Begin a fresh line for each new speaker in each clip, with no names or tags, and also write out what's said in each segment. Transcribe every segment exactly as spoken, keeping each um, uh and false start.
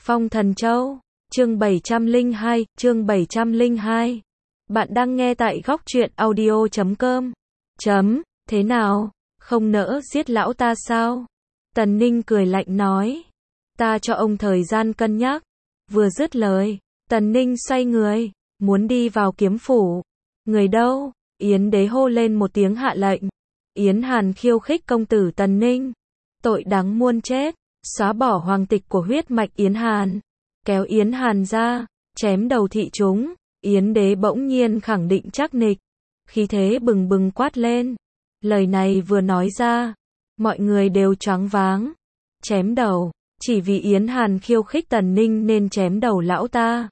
Phong Thần Châu, chương bảy trăm lẻ hai, chương bảy trăm lẻ hai. Bạn đang nghe tại góc truyện audio chấm com. Chấm, thế nào, không nỡ giết lão ta sao? Tần Ninh cười lạnh nói. Ta cho ông thời gian cân nhắc. Vừa dứt lời, Tần Ninh xoay người, muốn đi vào kiếm phủ. Người đâu? Yến Đế hô lên một tiếng hạ lệnh. Yến Hàn khiêu khích công tử Tần Ninh. Tội đáng muôn chết, xóa bỏ hoàng tịch của huyết mạch Yến Hàn. Kéo Yến Hàn ra, chém đầu thị chúng. Yến Đế bỗng nhiên khẳng định chắc nịch. Khí thế bừng bừng quát lên. Lời này vừa nói ra, mọi người đều choáng váng. Chém đầu, chỉ vì Yến Hàn khiêu khích Tần Ninh nên chém đầu lão ta.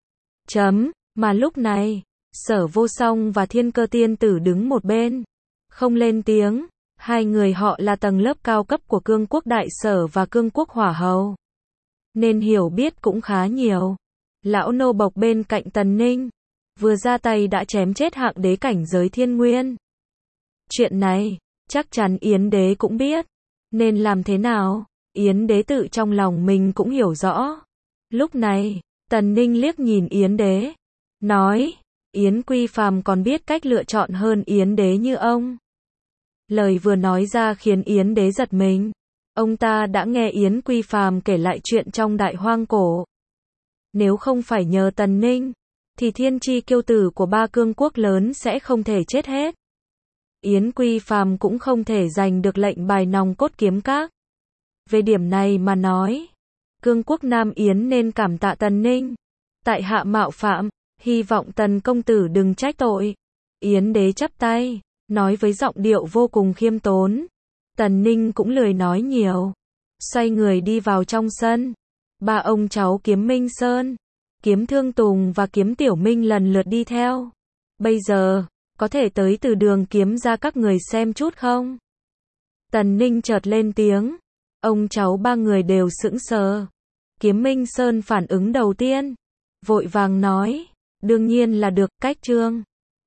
Chấm, mà lúc này, Sở Vô Song và Thiên Cơ Tiên Tử đứng một bên, không lên tiếng. Hai người họ là tầng lớp cao cấp của Cương Quốc Đại Sở và Cương Quốc Hỏa Hầu, nên hiểu biết cũng khá nhiều. Lão nô bộc bên cạnh Tần Ninh, vừa ra tay đã chém chết hạng đế cảnh giới thiên nguyên. Chuyện này, chắc chắn Yến Đế cũng biết, nên làm thế nào, Yến Đế tự trong lòng mình cũng hiểu rõ. Lúc này, Tần Ninh liếc nhìn Yến Đế, nói, Yến Quy Phàm còn biết cách lựa chọn hơn Yến Đế như ông. Lời vừa nói ra khiến Yến Đế giật mình. Ông ta đã nghe Yến Quy Phàm kể lại chuyện trong Đại Hoang Cổ. Nếu không phải nhờ Tần Ninh, thì thiên chi kiêu tử của ba cương quốc lớn sẽ không thể chết hết. Yến Quy Phàm cũng không thể giành được lệnh bài nòng cốt kiếm các. Về điểm này mà nói, Cương Quốc Nam Yến nên cảm tạ Tần Ninh. Tại hạ mạo phạm, hy vọng Tần công tử đừng trách tội. Yến Đế chắp tay, nói với giọng điệu vô cùng khiêm tốn. Tần Ninh cũng lười nói nhiều, xoay người đi vào trong sân. Ba ông cháu Kiếm Minh Sơn, Kiếm Thương Tùng và Kiếm Tiểu Minh lần lượt đi theo. Bây giờ, có thể tới từ đường kiếm ra các người xem chút không? Tần Ninh chợt lên tiếng. Ông cháu ba người đều sững sờ. Kiếm Minh Sơn phản ứng đầu tiên, vội vàng nói, đương nhiên là được, cách trương.